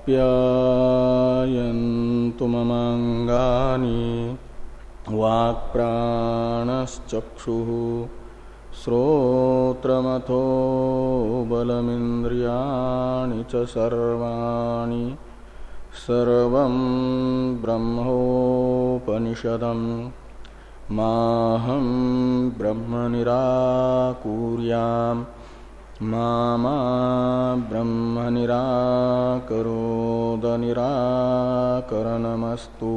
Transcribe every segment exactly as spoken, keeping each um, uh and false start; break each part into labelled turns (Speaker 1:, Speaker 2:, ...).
Speaker 1: आप्यायन्तु ममाङ्गानि वाक्प्राणश्चक्षुः श्रोत्रमथो बलमिन्द्रियाणि च सर्वाणि सर्वं ब्रह्मोपनिषदम् माहं ब्रह्म निराकुर्याम् मा मा ब्रह्म निराकरोद निराकरणमस्तु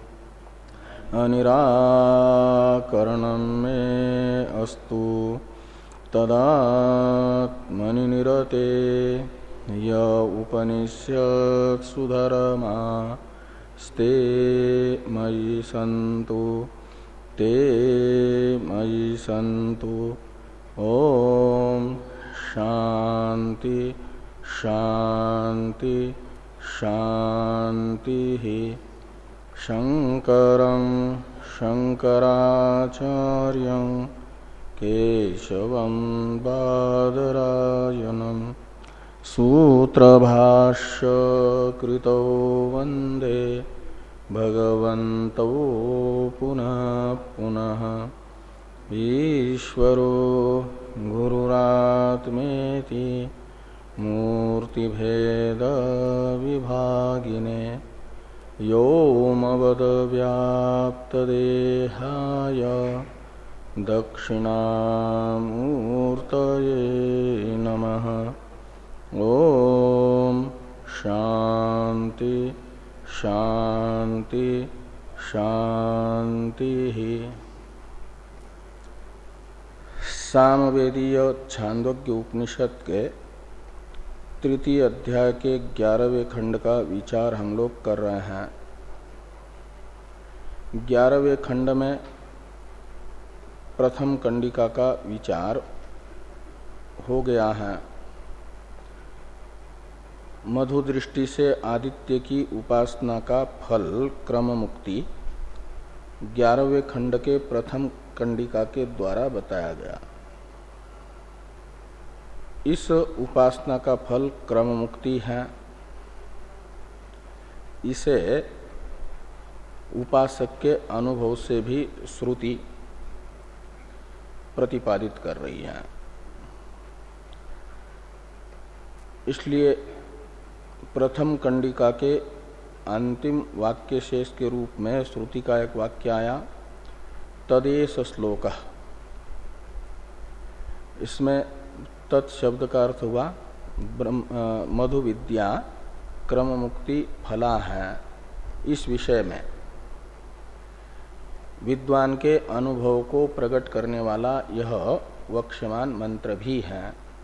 Speaker 1: अनिराकरणं मे अस्तु तदात्मनि निरते य उपनिषत्सु धर्मास्ते मयि सन्तु ते मयि सन्तु। ओम शांति शांति शांति। शंकरं शंकराचार्यं केशवं बादरायणं सूत्रभाष्य कृतौ वंदे भगवन्तौ पुनः पुनः। ईश्वरो गुरुरात्मेति मूर्तिभेद विभागिने व्योमवद्व्याप्तदेहाय दक्षिणामूर्तये नमः। ओम शांति शांति शांति। सामवेदीय छांदोग्य उपनिषद के तृतीय अध्याय के ग्यारहवें खंड का विचार हम लोग कर रहे हैं। ग्यारहवें खंड में प्रथम कंडिका का विचार हो गया है। मधु दृष्टि से आदित्य की उपासना का फल क्रम मुक्ति ग्यारहवें खंड के प्रथम कंडिका के द्वारा बताया गया। इस उपासना का फल क्रम मुक्ति है। इसे उपासक के अनुभव से भी श्रुति प्रतिपादित कर रही है। इसलिए प्रथम कंडिका के अंतिम वाक्य शेष के रूप में श्रुति का एक वाक्य आया, तदेश श्लोक। इसमें तत्शब्द का अर्थ हुआ मधु विद्या क्रम मुक्ति फला है। इस विषय में विद्वान के अनुभव को प्रकट करने वाला यह वक्ष्यमान मंत्र भी है।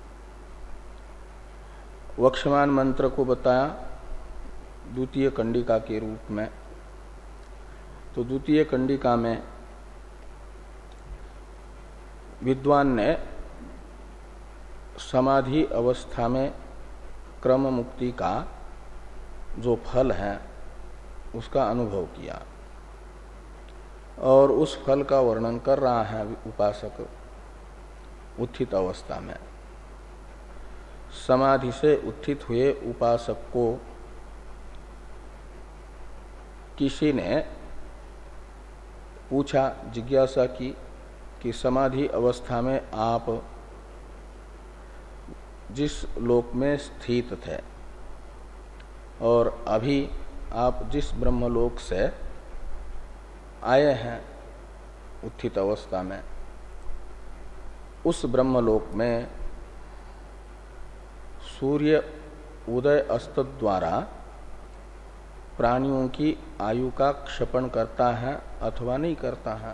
Speaker 1: वक्ष्यमान मंत्र को बताया द्वितीय कंडिका के रूप में। तो द्वितीय कंडिका में विद्वान ने समाधि अवस्था में क्रम मुक्ति का जो फल है उसका अनुभव किया और उस फल का वर्णन कर रहा है उपासक उत्थित अवस्था में। समाधि से उत्थित हुए उपासक को किसी ने पूछा, जिज्ञासा की कि समाधि अवस्था में आप जिस लोक में स्थित थे और अभी आप जिस ब्रह्मलोक से आए हैं उत्थित अवस्था में, उस ब्रह्मलोक में सूर्य उदय अस्त द्वारा प्राणियों की आयु का क्षपण करता है अथवा नहीं करता है।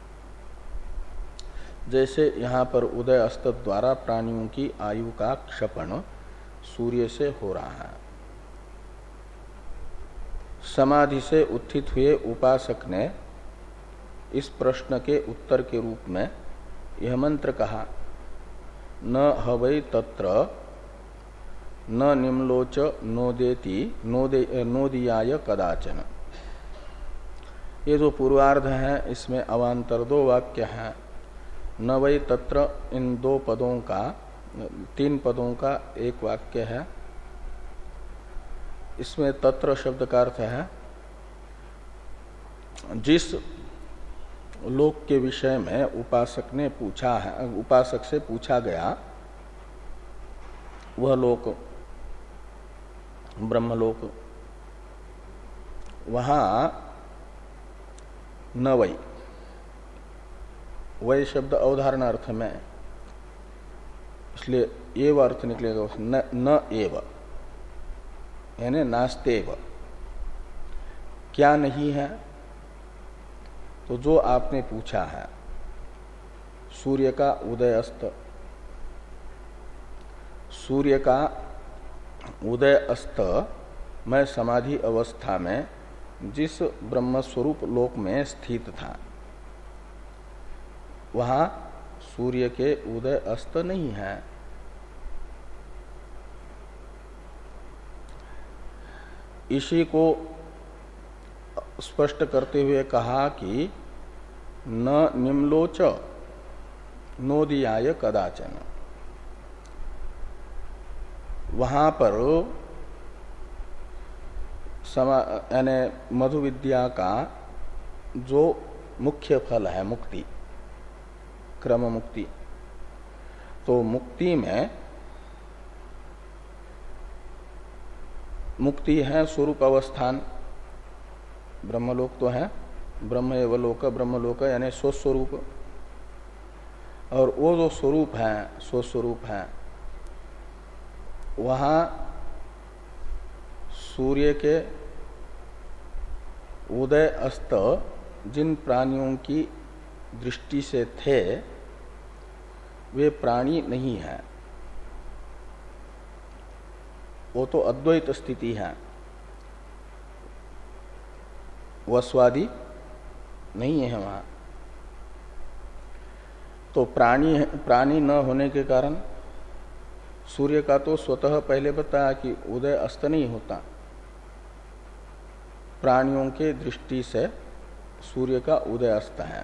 Speaker 1: जैसे यहाँ पर उदय अस्त द्वारा प्राणियों की आयु का क्षपण सूर्य से हो रहा है। समाधि से उत्थित हुए उपासक ने इस प्रश्न के उत्तर के रूप में यह मंत्र कहा, न हवै तत्र न निम्लोच नोदेति नोदे नोदियाय कदाचन। ये जो पूर्वार्ध है इसमें अवान्तर दो वाक्य हैं। न वै तत्र इन दो पदों का तीन पदों का एक वाक्य है। इसमें तत्र शब्द का अर्थ है जिस लोक के विषय में उपासक ने पूछा है, उपासक से पूछा गया वह लोक ब्रह्मलोक, वहां न वै वै शब्द अवधारण अर्थ में, इसलिए एव अर्थ निकलेगा न, न एव यानी नास्तेव, क्या नहीं है। तो जो आपने पूछा है सूर्य का उदय अस्त, सूर्य का उदय अस्त में समाधि अवस्था में जिस ब्रह्म स्वरूप लोक में स्थित था वहां सूर्य के उदय अस्त नहीं है। इसी को स्पष्ट करते हुए कहा कि न निम्लोच नोदियाय कदाचन, वहां पर यानी मधु विद्या का जो मुख्य फल है मुक्ति, क्रम मुक्ति, तो मुक्ति में मुक्ति है स्वरूप अवस्थान, ब्रह्मलोक तो है, ब्रह्म एवं लोक, ब्रह्मलोक यानी स्वस्वरूप, और वो जो स्वरूप है स्वस्वरूप है वहां सूर्य के उदय अस्त जिन प्राणियों की दृष्टि से थे वे प्राणी नहीं है, वो तो अद्वैत स्थिति है, वस्वादी नहीं है वहां। तो प्राणी प्राणी न होने के कारण सूर्य का तो स्वतः पहले बताया कि उदय अस्त नहीं होता, प्राणियों के दृष्टि से सूर्य का उदय अस्त है।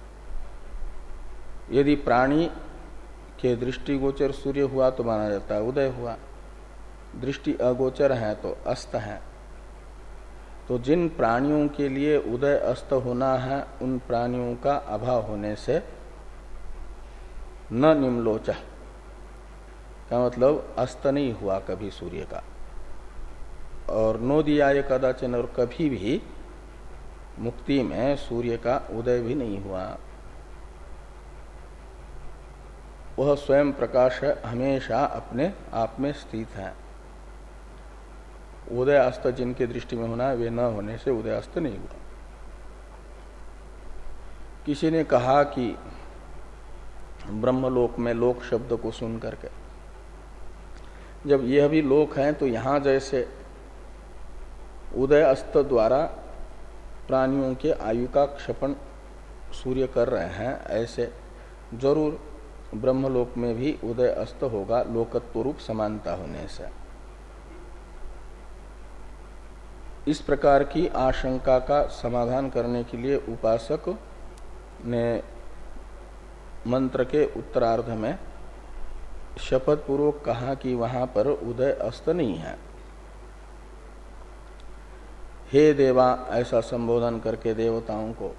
Speaker 1: यदि प्राणी के दृष्टिगोचर सूर्य हुआ तो माना जाता है उदय हुआ, दृष्टि अगोचर है तो अस्त है। तो जिन प्राणियों के लिए उदय अस्त होना है उन प्राणियों का अभाव होने से न निम्लोच का मतलब अस्त नहीं हुआ कभी सूर्य का, और नोदियाय कदाचन, और कभी भी मुक्ति में सूर्य का उदय भी नहीं हुआ। वह स्वयं प्रकाश हमेशा अपने आप में स्थित है। उदय अस्त जिनके दृष्टि में होना वे न होने से उदय अस्त नहीं हुआ। किसी ने कहा कि ब्रह्मलोक में लोक शब्द को सुन करके जब यह भी लोक है तो यहां जैसे उदय अस्त द्वारा प्राणियों के आयु का क्षपण सूर्य कर रहे हैं, ऐसे जरूर ब्रह्मलोक में भी उदय अस्त होगा लोकत्व रूप समानता होने से। इस प्रकार की आशंका का समाधान करने के लिए उपासक ने मंत्र के उत्तरार्ध में शपथ पूर्वक कहा कि वहां पर उदय अस्त नहीं है। हे देवा ऐसा संबोधन करके देवताओं को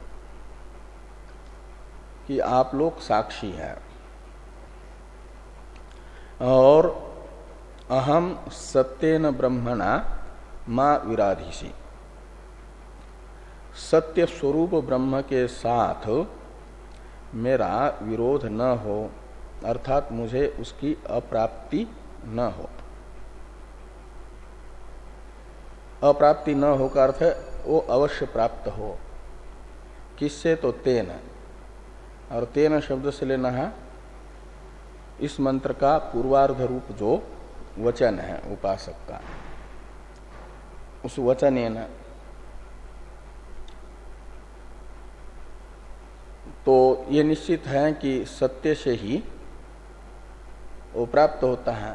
Speaker 1: कि आप लोग साक्षी हैं और अहम सत्येन ब्रह्मणा मां विराधिसी, सत्य स्वरूप ब्रह्म के साथ मेरा विरोध न हो, अर्थात मुझे उसकी अप्राप्ति न हो। अप्राप्ति न हो का अर्थ है वो अवश्य प्राप्त हो। किससे? तो तेन, और तेन शब्द से लेना है इस मंत्र का पूर्वार्ध रूप जो वचन है उपासक का, उस वचन न, तो ये निश्चित है कि सत्य से ही वो प्राप्त होता है।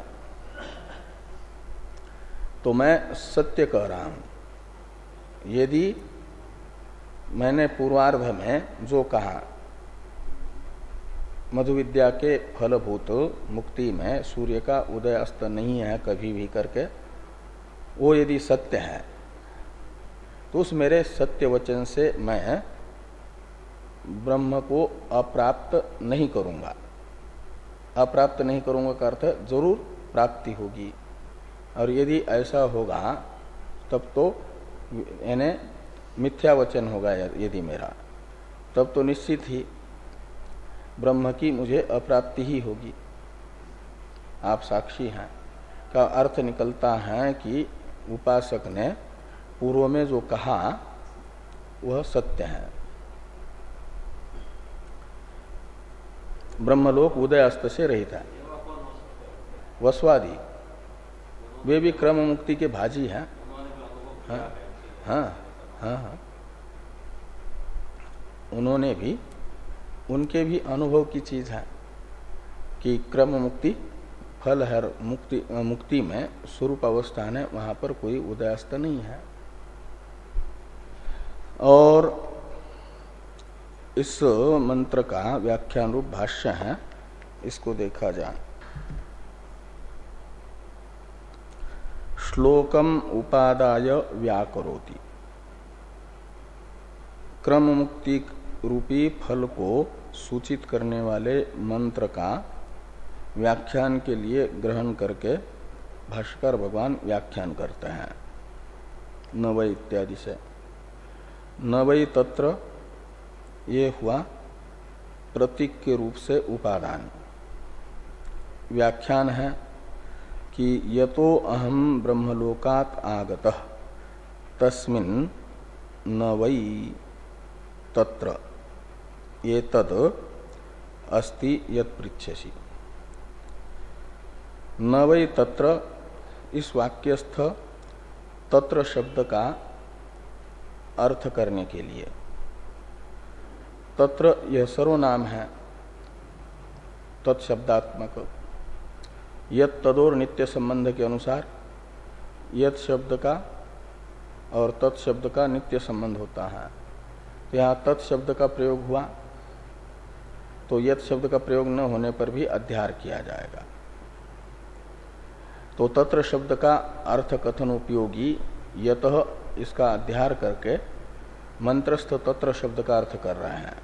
Speaker 1: तो मैं सत्य कह रहा हूं। यदि मैंने पूर्वार्ध में जो कहा मधु विद्या के फलभूत मुक्ति में सूर्य का उदय अस्त नहीं है कभी भी करके, वो यदि सत्य है तो उस मेरे सत्य वचन से मैं ब्रह्म को अप्राप्त नहीं करूंगा। अप्राप्त नहीं करूंगा का अर्थ जरूर प्राप्ति होगी। और यदि ऐसा होगा तब तो यानी मिथ्या वचन होगा यदि मेरा, तब तो निश्चित ही ब्रह्म की मुझे अप्राप्ति ही होगी। आप साक्षी हैं का अर्थ निकलता है कि उपासक ने पूर्व में जो कहा वह सत्य है। ब्रह्मलोक उदय अस्त से रहित है। वसवादी वे भी क्रम मुक्ति के भाजी हैं। हाँ हाँ हाँ हाँ उन्होंने भी, उनके भी अनुभव की चीज है कि क्रम मुक्ति फल है। मुक्ति मुक्ति में स्वरूप अवस्थान है, वहां पर कोई उदयास्त नहीं है। और इस मंत्र का व्याख्यान रूप भाष्य है, इसको देखा जाए। श्लोकम उपादाय व्याकरोति, क्रम मुक्ति रूपी फल को सूचित करने वाले मंत्र का व्याख्यान के लिए ग्रहण करके भाष्यकार भगवान व्याख्यान करते हैं न वै इत्यादि से। न वै तत्र ये हुआ प्रतीक के रूप से उपादान। व्याख्यान है कि यतो अहम ब्रह्मलोकात् आगतः तस्मिन् न वै तत्र ये तद अस्ति यत् पृच्छसि। न वै तत्र, इस वाक्यस्थ तत्र शब्द का अर्थ करने के लिए, तत्र यह सर्वनाम है तत्शब्दात्मक। यत् तदोर नित्य संबंध के अनुसार यत् शब्द का और तत्शब्द का नित्य संबंध होता है। तो यहाँ तत्शब्द का प्रयोग हुआ तो यत् शब्द का प्रयोग न होने पर भी अध्यार किया जाएगा। तो तत्र शब्द का अर्थ कथन उपयोगी यतः इसका अध्यार करके मंत्रस्थ तत्र शब्द का अर्थ कर रहे हैं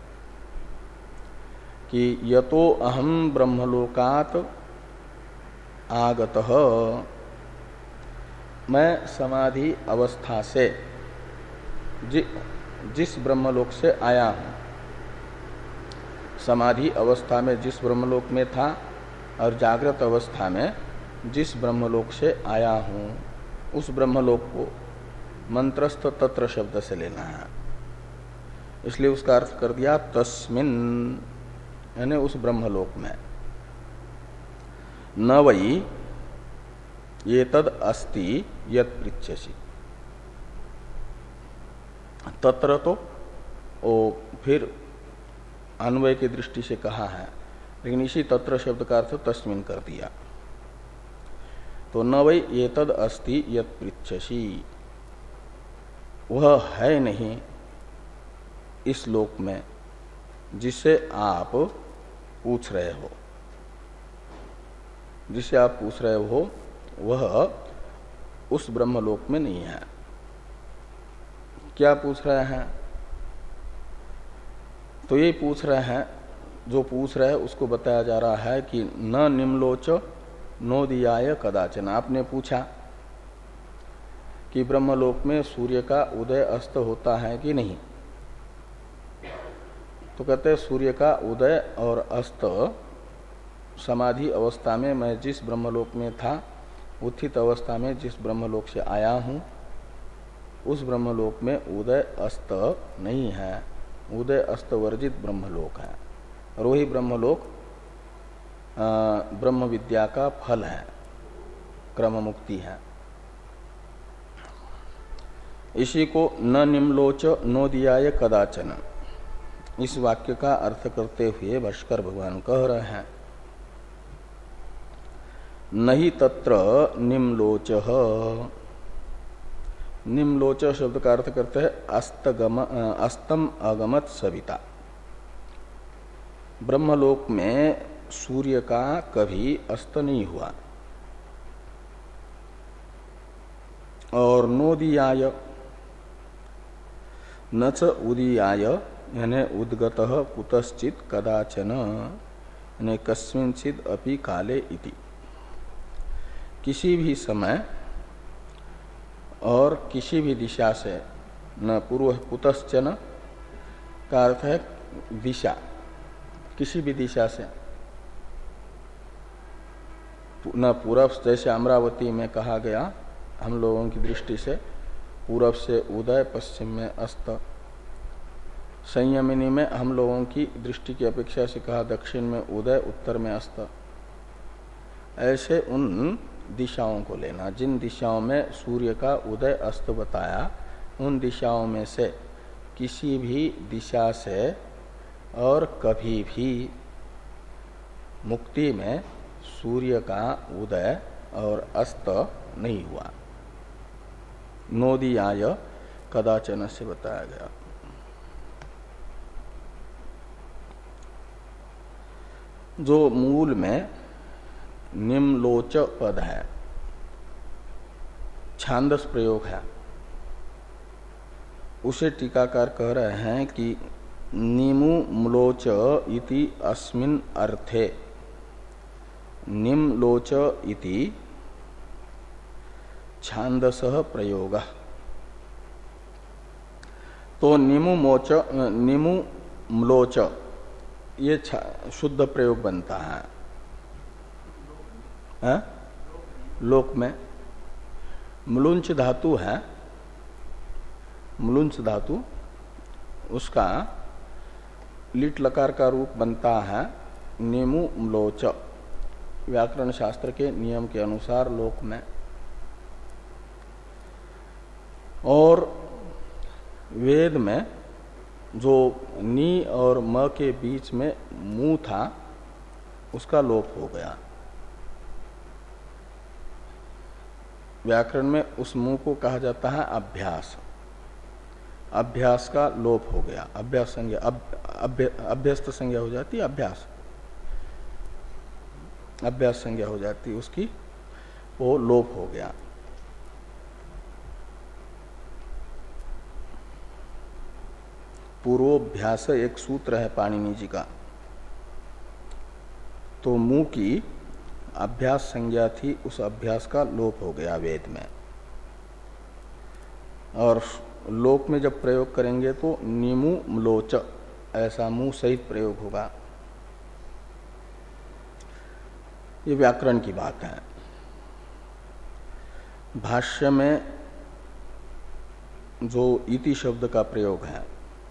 Speaker 1: कि यतो अहम ब्रह्मलोकात् आगतः, मैं समाधि अवस्था से जि, जिस ब्रह्मलोक से आया हूं, समाधि अवस्था में जिस ब्रह्मलोक में था और जागृत अवस्था में जिस ब्रह्मलोक से आया हूं, उस ब्रह्मलोक को मंत्रस्थ तत्र शब्द से लेना है। इसलिए उसका अर्थ कर दिया तस्मिन्, यानी उस ब्रह्मलोक में। न वै ये तद अस्ति यत् पृच्छसि। तत्र तो ओ फिर अन्वय की दृष्टि से कहा है, लेकिन इसी तत्र शब्द का अर्थ तस्मिन् कर दिया। तो न वै ये तद अस्ति यत् पृच्छसि, वह है नहीं इस लोक में जिसे आप पूछ रहे हो। जिसे आप पूछ रहे हो वह उस ब्रह्मलोक में नहीं है। क्या पूछ रहे हैं? तो ये पूछ रहे हैं, जो पूछ रहे हैं उसको बताया जा रहा है कि न निम्लोच नोदियाय कदाचन। आपने पूछा कि ब्रह्मलोक में सूर्य का उदय अस्त होता है कि नहीं। तो कहते हैं सूर्य का उदय और अस्त समाधि अवस्था में मैं जिस ब्रह्मलोक में था, उत्थित अवस्था में जिस ब्रह्मलोक से आया हूं, उस ब्रह्मलोक में उदय अस्त नहीं है। उदय अस्त वर्जित ब्रह्मलोक है। और वही ब्रह्मलोक ब्रह्म विद्या का फल है, क्रम मुक्ति है। इसी को न निम्लोच नोदियाय कदाचन, इस वाक्य का अर्थ करते हुए भाष्कर भगवान कह रहे हैं नहीं तत्र निम्लोच। निम्लोच शब्द का अर्थ करते हैं अस्तगम अस्तम अगमत सविता। ब्रह्मलोक में सूर्य का कभी अस्त नहीं हुआ। और नोदीयाय न च उदीयाय यानी उद्गतः कुतश्चित कदाचन यानी कस्मिंचिद अपि काले इति। किसी भी समय और किसी भी दिशा से, न पूर्व कुतश्चन का अर्थ है दिशा, किसी भी दिशा से, न पूर्व, जैसे अमरावती में कहा गया हम लोगों की दृष्टि से पूर्व से उदय पश्चिम में अस्त। संयमिनी में हम लोगों की दृष्टि की अपेक्षा से कहा दक्षिण में उदय उत्तर में अस्त। ऐसे उन दिशाओं को लेना जिन दिशाओं में सूर्य का उदय अस्त बताया, उन दिशाओं में से किसी भी दिशा से और कभी भी मुक्ति में सूर्य का उदय और अस्त नहीं हुआ। नोदीयाय कदाचन से बताया गया। जो मूल में निम्लोच पद है, छांदस प्रयोग है, उसे टीकाकार कह रहे हैं कि निमु म्लोच इति अस्मिन् अर्थे, निम्लोच इति छांदसः प्रयोग। तो निमु मोच निमु म्लोच ये शुद्ध प्रयोग बनता है, है? लोक में म्लुंच धातु है, म्लुंच धातु उसका लिट लकार का रूप बनता है निमु म्लोच, व्याकरण शास्त्र के नियम के अनुसार लोक में। और वेद में जो नी और म के बीच में मुंह था उसका लोप हो गया। व्याकरण में उस मुंह को कहा जाता है अभ्यास। अभ्यास का लोप हो गया, अभ्यास संज्ञा अब, अभ्य, अभ्यस्त संज्ञा हो जाती है, अभ्यास अभ्यास संज्ञा हो जाती, उसकी वो लोप हो गया। पूर्वोभ्यास एक सूत्र है पाणिनि जी का, तो मुंह की अभ्यास संज्ञा थी, उस अभ्यास का लोप हो गया वेद में। और लोक में जब प्रयोग करेंगे तो निमु म्लोच ऐसा मुंह सहित प्रयोग होगा। ये व्याकरण की बात है। भाष्य में जो इति शब्द का प्रयोग है,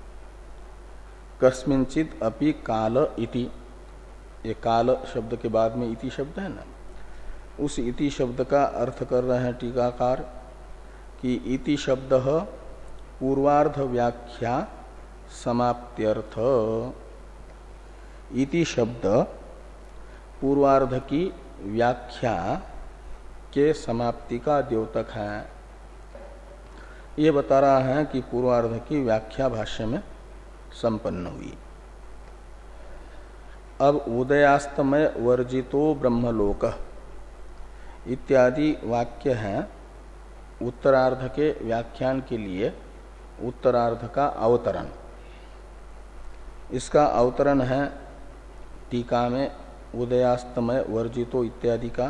Speaker 1: कस्मिंचित अपि काल इति, ये काल शब्द के बाद में इति शब्द है ना, उस इति शब्द का अर्थ कर रहे हैं टीकाकार कि इति शब्द पूर्वार्ध व्याख्या समाप्त्यर्थ। इति शब्द पूर्वार्ध की व्याख्या के समाप्ति का द्योतक है। ये बता रहा है कि पूर्वार्ध की व्याख्या भाष्य में संपन्न हुई। अब उदयास्तमय वर्जितो ब्रह्मलोक इत्यादि वाक्य हैं उत्तरार्ध के व्याख्यान के लिए उत्तरार्ध का अवतरण। इसका अवतरण है टीका में उदयास्तमय वर्जितो इत्यादि का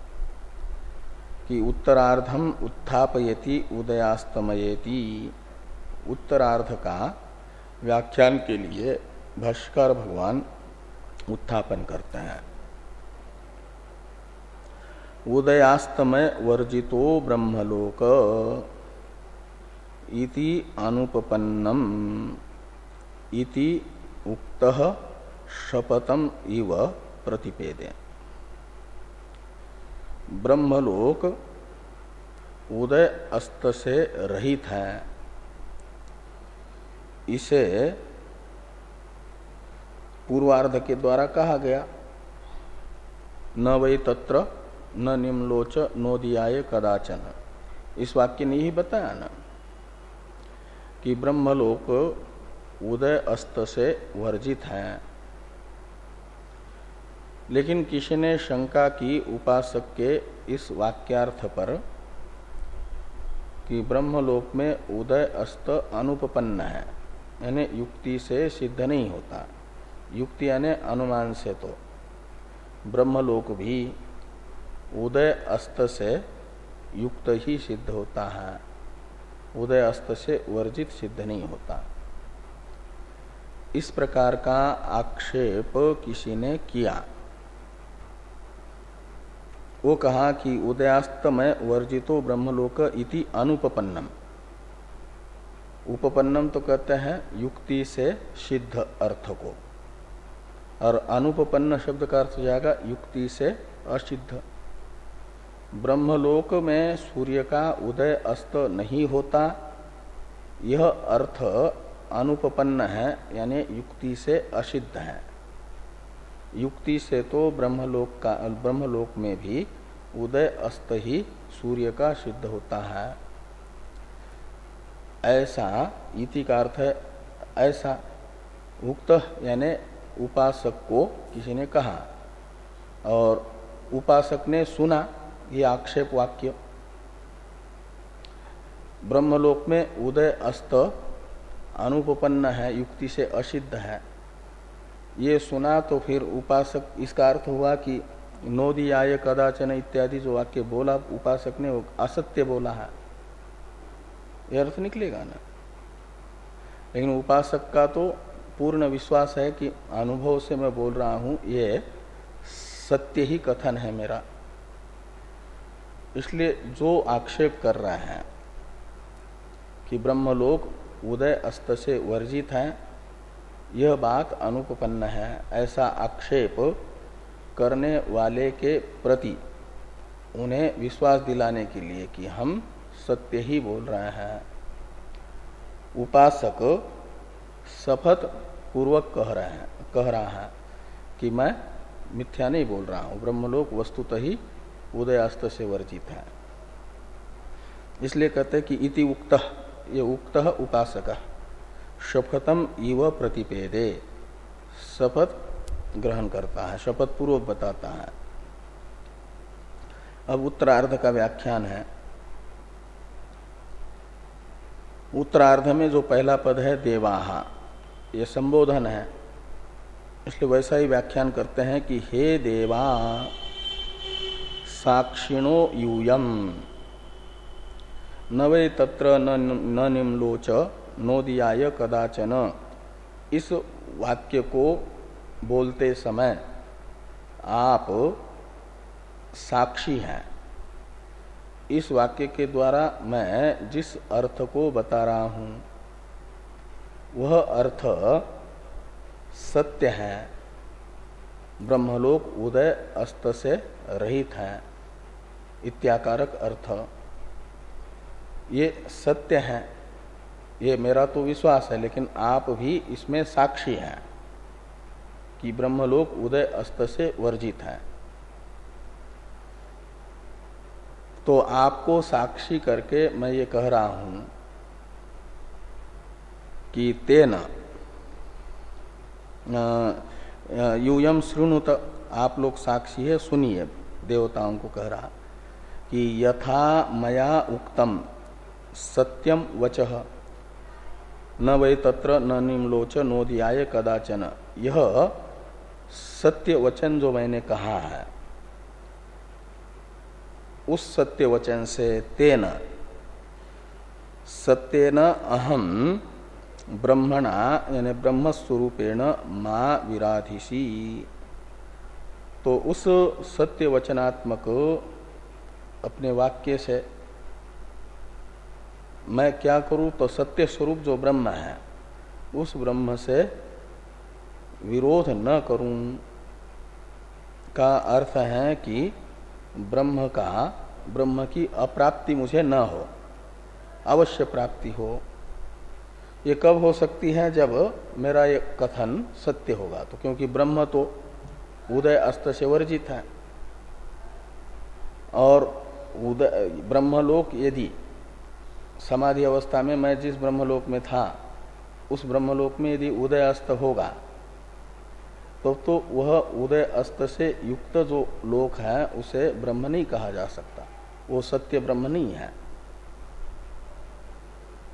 Speaker 1: कि उत्तरार्धम उत्थापयति उदयास्तमयेति। उत्तरार्ध का व्याख्यान के लिए भाष्यकार भगवान उत्थापन करते हैं। उदयास्तमय वर्जितो ब्रह्मलोक इति अनुपपन्नम इति उक्तः शपथम इव प्रतिपेदे। ब्रह्मलोक उदय अस्त से रहित है, इसे पूर्वार्ध के द्वारा कहा गया। न वै तत्र न निम्लोच नोदियाय कदाचन। इस वाक्य ने ही बताया ना कि ब्रह्मलोक उदय अस्त से वर्जित है। लेकिन किसी ने शंका की उपासक के इस वाक्यार्थ पर कि ब्रह्मलोक में उदय अस्त अनुपपन्न है, यानी युक्ति से सिद्ध नहीं होता। युक्ति यानी अनुमान से तो ब्रह्मलोक भी उदय अस्त से युक्त ही सिद्ध होता है, उदय अस्त से वर्जित सिद्ध नहीं होता। इस प्रकार का आक्षेप किसी ने किया। वो कहा कि उदयास्तमय वर्जितो ब्रह्मलोक इति अनुपपन्नम। उपपन्नम तो कहते हैं युक्ति से सिद्ध अर्थ को, और अनुपपन्न शब्द का अर्थ हो जाएगा युक्ति से असिद्ध। ब्रह्मलोक में सूर्य का उदय अस्त नहीं होता, यह अर्थ अनुपपन्न है, यानी युक्ति से असिद्ध है। युक्ति से तो ब्रह्मलोक का ब्रह्मलोक में भी उदय अस्त ही सूर्य का सिद्ध होता है। ऐसा इति का अर्थ है ऐसा। उक्त यानी उपासक को किसी ने कहा और उपासक ने सुना, ये आक्षेप वाक्य। ब्रह्मलोक में उदय अस्त अनुपपन्न है, युक्ति से असिद्ध है, ये सुना तो फिर उपासक, इसका अर्थ हुआ कि नोदियाय कदाचन इत्यादि जो वाक्य बोला उपासक ने वो असत्य बोला है, यह अर्थ निकलेगा ना। लेकिन उपासक का तो पूर्ण विश्वास है कि अनुभव से मैं बोल रहा हूं, ये सत्य ही कथन है मेरा। इसलिए जो आक्षेप कर रहे हैं कि ब्रह्मलोक उदय अस्त से वर्जित है, यह बात अनुपपन्न है, ऐसा आक्षेप करने वाले के प्रति उन्हें विश्वास दिलाने के लिए कि हम सत्य ही बोल रहे हैं, उपासक शपथ पूर्वक कह रहे हैं कह रहा है कि मैं मिथ्या नहीं बोल रहा हूं, ब्रह्मलोक वस्तुतः ही उदय अस्त से वर्जित है। इसलिए कहते कि इति उक्तः, ये उक्तः उपासक शपथम इव प्रतिपेदे, शपथ ग्रहण करता है, शपथ पूर्वक बताता है। अब उत्तरार्ध का व्याख्यान है। उत्तरार्ध में जो पहला पद है देवाहा, ये संबोधन है, इसलिए वैसा ही व्याख्यान करते हैं कि हे देवा साक्षिणो यूयम न वै तत्र न निम्लोच नोदियाय कदाचन। इस वाक्य को बोलते समय आप साक्षी हैं। इस वाक्य के द्वारा मैं जिस अर्थ को बता रहा हूं वह अर्थ सत्य है, ब्रह्मलोक उदय अस्त से रहित है, इत्याकारक अर्थ ये सत्य है, ये मेरा तो विश्वास है, लेकिन आप भी इसमें साक्षी हैं कि ब्रह्मलोक उदय अस्त से वर्जित है। तो आपको साक्षी करके मैं ये कह रहा हूं कि तेन यूयम शृणुत, आप लोग साक्षी है, सुनिए, देवताओं को कह रहा कि यथा मया उक्तम सत्यम वचः न वै तत्र न निम्लोच नोदियाय कदाचन। यह सत्य वचन जो मैंने कहा है, उस सत्य वचन से तेन सत्येन अहम ब्रह्मणा यानी ब्रह्मस्वरूपेण मां विराधिषि। तो उस सत्य वचनात्मक अपने वाक्य से मैं क्या करूं, तो सत्य स्वरूप जो ब्रह्म है उस ब्रह्म से विरोध न करूं का अर्थ है कि ब्रह्म का ब्रह्म की अप्राप्ति मुझे न हो, अवश्य प्राप्ति हो। ये कब हो सकती है, जब मेरा ये कथन सत्य होगा। तो क्योंकि ब्रह्म तो उदय अस्त से वर्जित है, और उदय ब्रह्मलोक यदि समाधि अवस्था में मैं जिस ब्रह्मलोक में था उस ब्रह्मलोक में यदि उदय अस्त होगा तो तो वह उदय अस्त से युक्त जो लोक है उसे ब्रह्म नहीं कहा जा सकता, वो सत्य ब्रह्म नहीं है।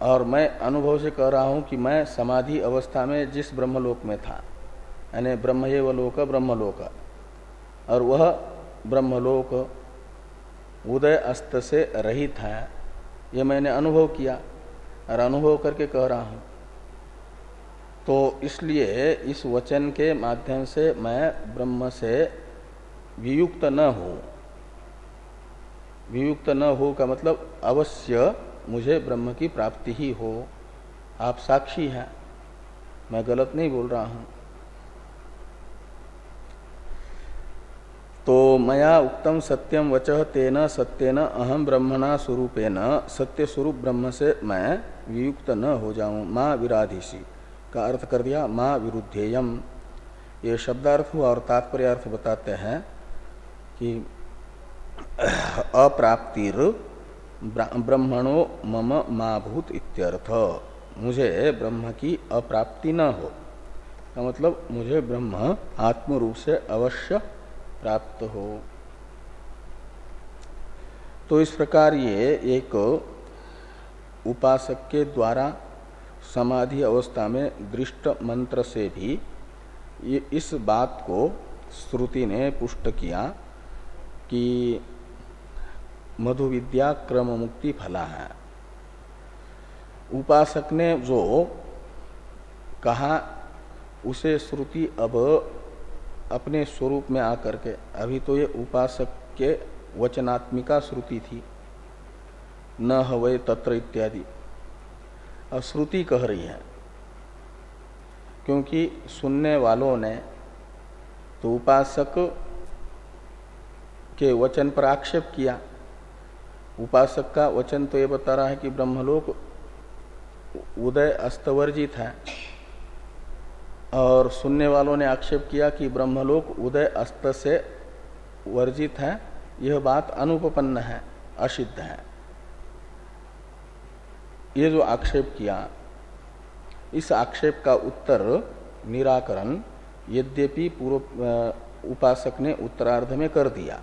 Speaker 1: और मैं अनुभव से कह रहा हूं कि मैं समाधि अवस्था में जिस ब्रह्मलोक में था, यानी ब्रह्मैव लोक ब्रह्मलोक, और वह ब्रह्मलोक उदय अस्त से रहित है, ये मैंने अनुभव किया और अनुभव करके कह रहा हूं। तो इसलिए इस वचन के माध्यम से मैं ब्रह्म से वियुक्त न हूं। वियुक्त न हो का मतलब अवश्य मुझे ब्रह्म की प्राप्ति ही हो। आप साक्षी हैं, मैं गलत नहीं बोल रहा हूं। तो मया उक्तम सत्यम वचः तेन सत्येन अहम ब्रह्मणा स्वरूपेण, सत्य स्वरूप ब्रह्म से मैं वियुक्त न हो जाऊं। मां विराधिसी का अर्थ कर दिया मां विरुद्धेयम। ये शब्दार्थ हुआ और तात्पर्य अर्थ बताते हैं कि अप्राप्तिर ब्रह्मणो मम मा भूत इत्यर्थ, मुझे ब्रह्म की अप्राप्ति न हो का मतलब मुझे ब्रह्म आत्म रूप से अवश्य प्राप्त हो। तो इस प्रकार ये एक उपासक के द्वारा समाधि अवस्था में दृष्ट मंत्र से भी ये इस बात को श्रुति ने पुष्ट किया कि मधु विद्या क्रम मुक्ति फला है। उपासक ने जो कहा उसे श्रुति अब अपने स्वरूप में आकर के, अभी तो ये उपासक के वचनात्मिका श्रुति थी, न हवै तत्र इत्यादि, अब श्रुति कह रही है। क्योंकि सुनने वालों ने तो उपासक के वचन पर आक्षेप किया। उपासक का वचन तो ये बता रहा है कि ब्रह्मलोक उदय अस्तवर्जित है, और सुनने वालों ने आक्षेप किया कि ब्रह्मलोक उदय अस्त से वर्जित है। यह बात अनुपपन्न है, असिद्ध है। ये जो आक्षेप किया, इस आक्षेप का उत्तर निराकरण यद्यपि पूर्व उपासक ने उत्तरार्ध में कर दिया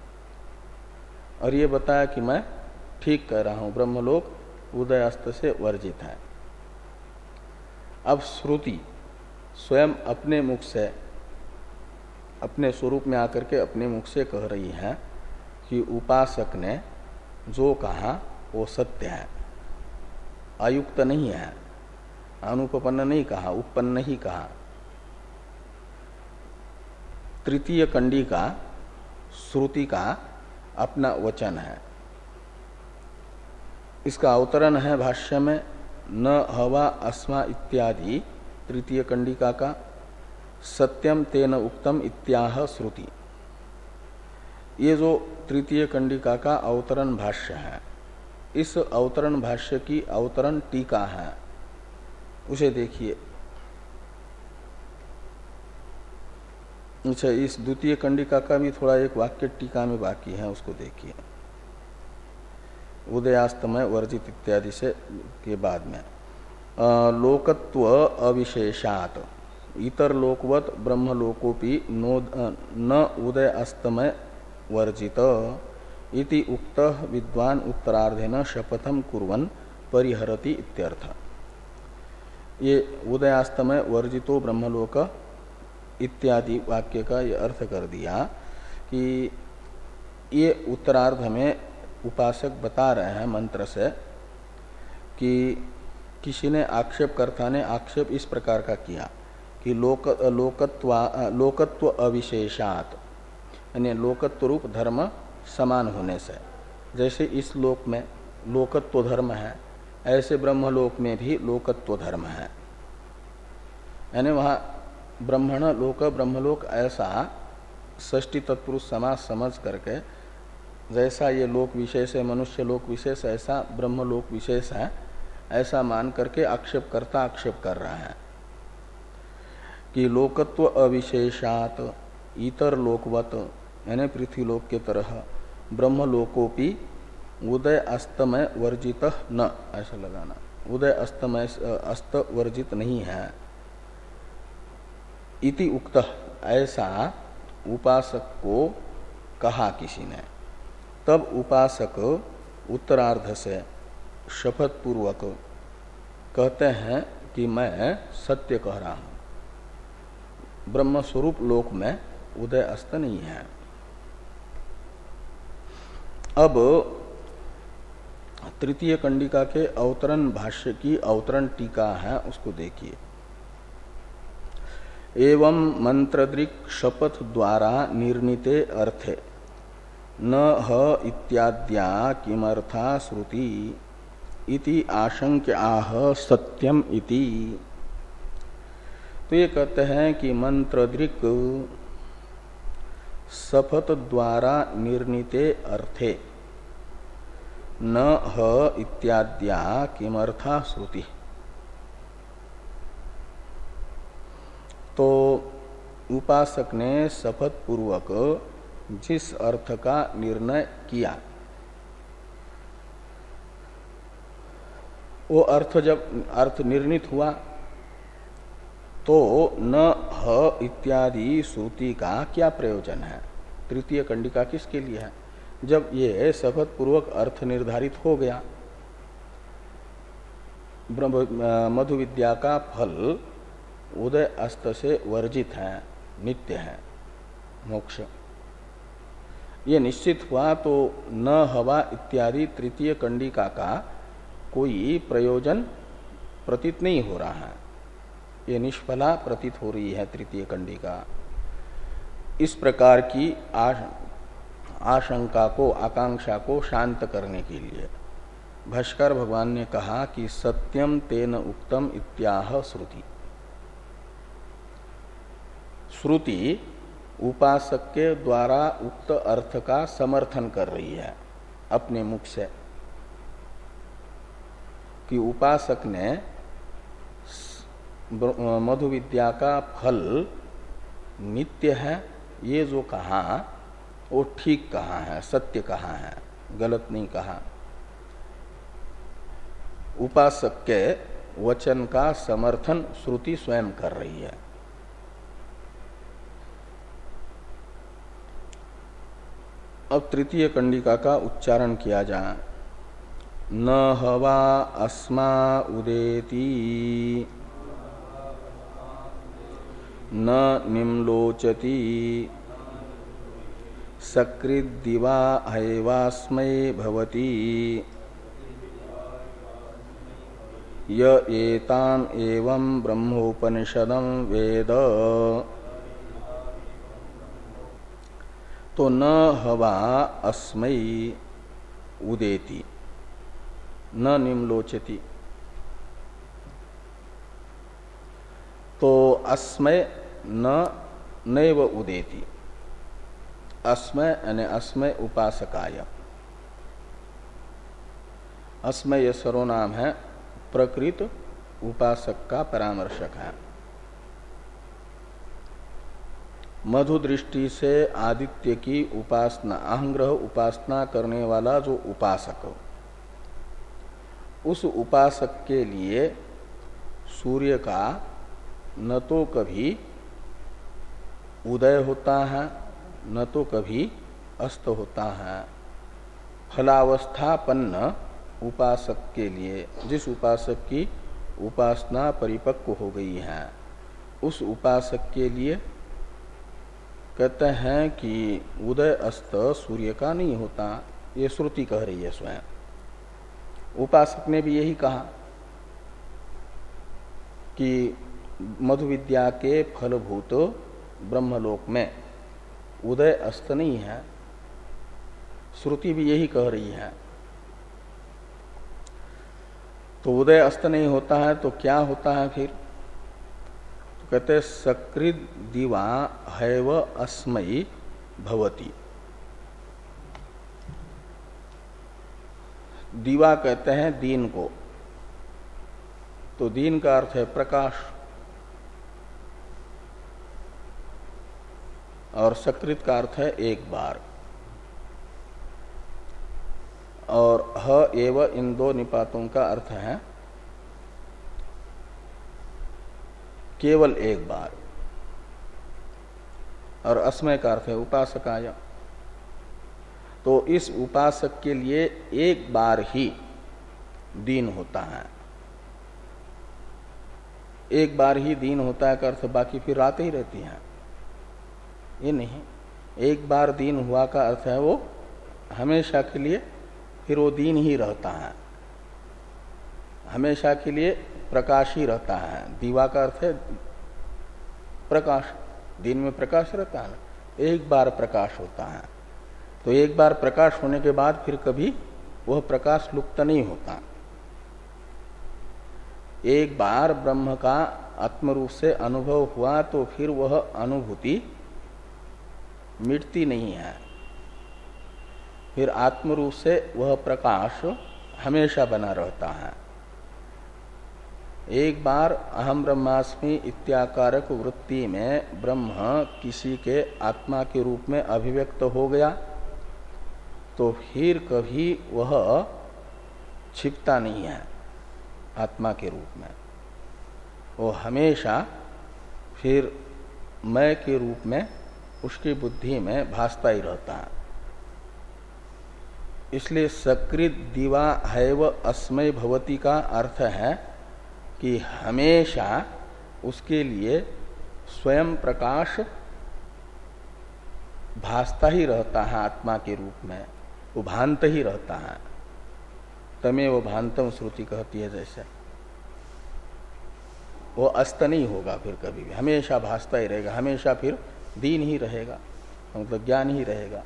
Speaker 1: और ये बताया कि मैं ठीक कह रहा हूं, ब्रह्मलोक उदय अस्त से वर्जित है। अब श्रुति स्वयं अपने मुख से, अपने स्वरूप में आकर के अपने मुख से कह रही है कि उपासक ने जो कहा वो सत्य है, अयुक्त नहीं है, अनुपपन्न नहीं कहा, उपपन्न नहीं कहा। तृतीय कंडी का श्रुति का अपना वचन है। इसका अवतरण है भाष्य में न हवा अस्मा इत्यादि तृतीय कंडिका का सत्यम तेन उक्तम इत्याह श्रुति। ये जो तृतीय कंडिका का अवतरण भाष्य है, इस अवतरण भाष्य की अवतरण टीका है, उसे देखिए। अच्छा, इस द्वितीय कंडिका का भी थोड़ा एक वाक्य टीका में बाकी है, उसको देखिए। उदयास्तमय वर्जित इत्यादि से के बाद में लोकत्व अविशेषात इतर लोकवत ब्रह्मलोकोपि न उदय अस्तमय वर्जित इति उक्त विद्वान उत्तरार्धेन शपथम कुर्वन् परिहरति इत्यर्थ। ये उदयास्तमय वर्जितो ब्रह्मलोक इत्यादि वाक्य का ये अर्थ कर दिया कि ये उत्तरार्ध में उपासक बता रहे हैं मंत्र से कि किसी ने आक्षेपकर्ता ने आक्षेप इस प्रकार का किया कि लोक लोकत्व लोकत्व अविशेषात, यानी लोकत्व रूप धर्म समान होने से, जैसे इस लोक में लोकत्व धर्म है ऐसे ब्रह्मलोक में भी लोकत्व धर्म है। यानी वहाँ ब्रह्मण लोक ब्रह्मलोक ऐसा षष्ठी तत्पुरुष समास समझ करके, जैसा ये लोक विशेष है मनुष्य लोक विशेष, ऐसा ब्रह्म लोक विशेष है, ऐसा मान करके आक्षेप करता आक्षेप कर रहा है कि लोकत्व अविशेषात इतर लोकवत, यानी पृथ्वीलोक के तरह ब्रह्म लोकोपि उदय अस्तमय वर्जित न, ऐसा लगाना, उदय अस्तमय अस्त वर्जित नहीं है। इति उक्त, ऐसा उपासक को कहा किसी ने। तब उपासक उत्तरार्ध से शपथ पूर्वक कहते हैं कि मैं सत्य कह रहा हूं, ब्रह्म स्वरूप लोक में उदय अस्त नहीं है। अब तृतीय कंडिका के अवतरण भाष्य की अवतरण टीका है, उसको देखिए। एवं मंत्रदृक् शपथ द्वारा निर्णीते अर्थे न ह इत्याद्या किमर्था श्रुति इति आशंक्य आह सत्यम इति। तो ये कहते हैं कि मंत्रदृक् शपथ द्वारा निर्णीते अर्थे न ह इत्याद्या किमर्था श्रुति। तो उपासक ने शपथ पूर्वक जिस अर्थ का निर्णय किया, वो अर्थ जब अर्थ निर्णीत हुआ तो न ह इत्यादि श्रुति का क्या प्रयोजन है? तृतीय कंडिका किसके लिए है? जब ये शपथ पूर्वक अर्थ निर्धारित हो गया, मधु विद्या का फल उदय अस्त से वर्जित है, नित्य है, मोक्ष, ये निश्चित हुआ, तो न हवा इत्यादि तृतीय कंडिका का कोई प्रयोजन प्रतीत नहीं हो रहा है, ये निष्फला प्रतीत हो रही है तृतीय कंडिका। इस प्रकार की आशंका को, आकांक्षा को शांत करने के लिए भाष्कर भगवान ने कहा कि सत्यम तेन उक्तम इत्याह श्रुति। श्रुति उपासक के द्वारा उक्त अर्थ का समर्थन कर रही है अपने मुख से, कि उपासक ने मधु विद्या का फल नित्य है, ये जो कहा वो ठीक कहा है, सत्य कहा है, गलत नहीं कहा। उपासक के वचन का समर्थन श्रुति स्वयं कर रही है। अब तृतीय कंडिका का उच्चारण किया जाए। न हवा अस्मा उदेति न निम्लोचति सकृद्दिवा हैवास्मै भवति य एताम एवं ब्रह्मोपनिषदं वेद। तो न हवा अस्मै उदेति न निम्लोचति, तो अस्मै न नैव उदेति, अस्मै यानी अस्मै उपासकाय। अस्मै यह सर्वनाम है, प्रकृत उपासक का परामर्शक है। मधु दृष्टि से आदित्य की उपासना, अहंग्रह उपासना करने वाला जो उपासक, उस उपासक के लिए सूर्य का न तो कभी उदय होता है न तो कभी अस्त होता है। फलावस्थापन्न उपासक के लिए, जिस उपासक की उपासना परिपक्व हो गई है, उस उपासक के लिए कहते हैं कि उदय अस्त सूर्य का नहीं होता, ये श्रुति कह रही है स्वयं। उपासक ने भी यही कहा कि मधु विद्या के फलभूत ब्रह्मलोक में उदय अस्त नहीं है, श्रुति भी यही कह रही है। तो उदय अस्त नहीं होता है तो क्या होता है फिर? तो कहते सकृद दिवा हैव अस्मै भवति। दिवा कहते हैं दीन को, तो दीन का अर्थ है प्रकाश, और सकृत का अर्थ है एक बार, और ह एव इन दो निपातों का अर्थ है केवल एक बार, और अस्मय का अर्थ है उपासकाय। तो इस उपासक के लिए एक बार ही दीन होता है, एक बार ही दिन होता है का अर्थ बाकी फिर रातें ही रहती हैं, ये नहीं। एक बार दिन हुआ का अर्थ है वो हमेशा के लिए फिर वो दिन ही रहता है, हमेशा के लिए प्रकाश ही रहता है। दीवा का अर्थ है प्रकाश, दिन में प्रकाश रहता है, एक बार प्रकाश होता है। तो एक बार प्रकाश होने के बाद फिर कभी वह प्रकाश लुप्त नहीं होता। एक बार ब्रह्म का आत्मरूप से अनुभव हुआ तो फिर वह अनुभूति मिटती नहीं है, फिर आत्मरूप से वह प्रकाश हमेशा बना रहता है। एक बार अहम ब्रह्मास्मि इत्याकारक वृत्ति में ब्रह्म किसी के आत्मा के रूप में अभिव्यक्त हो गया तो फिर कभी वह छिपता नहीं है आत्मा के रूप में, वो हमेशा फिर मैं के रूप में उसकी बुद्धि में भासता ही रहता है। इसलिए सकृत दिवा हैव अस्मय भवति का अर्थ है कि हमेशा उसके लिए स्वयं प्रकाश भासता ही रहता है आत्मा के रूप में, वो भांत ही रहता है। तमेव भांतम श्रुति कहती है जैसे, वो अस्त नहीं होगा फिर कभी भी, हमेशा भासता ही रहेगा, हमेशा फिर दीन ही रहेगा, मतलब ज्ञान ही रहेगा।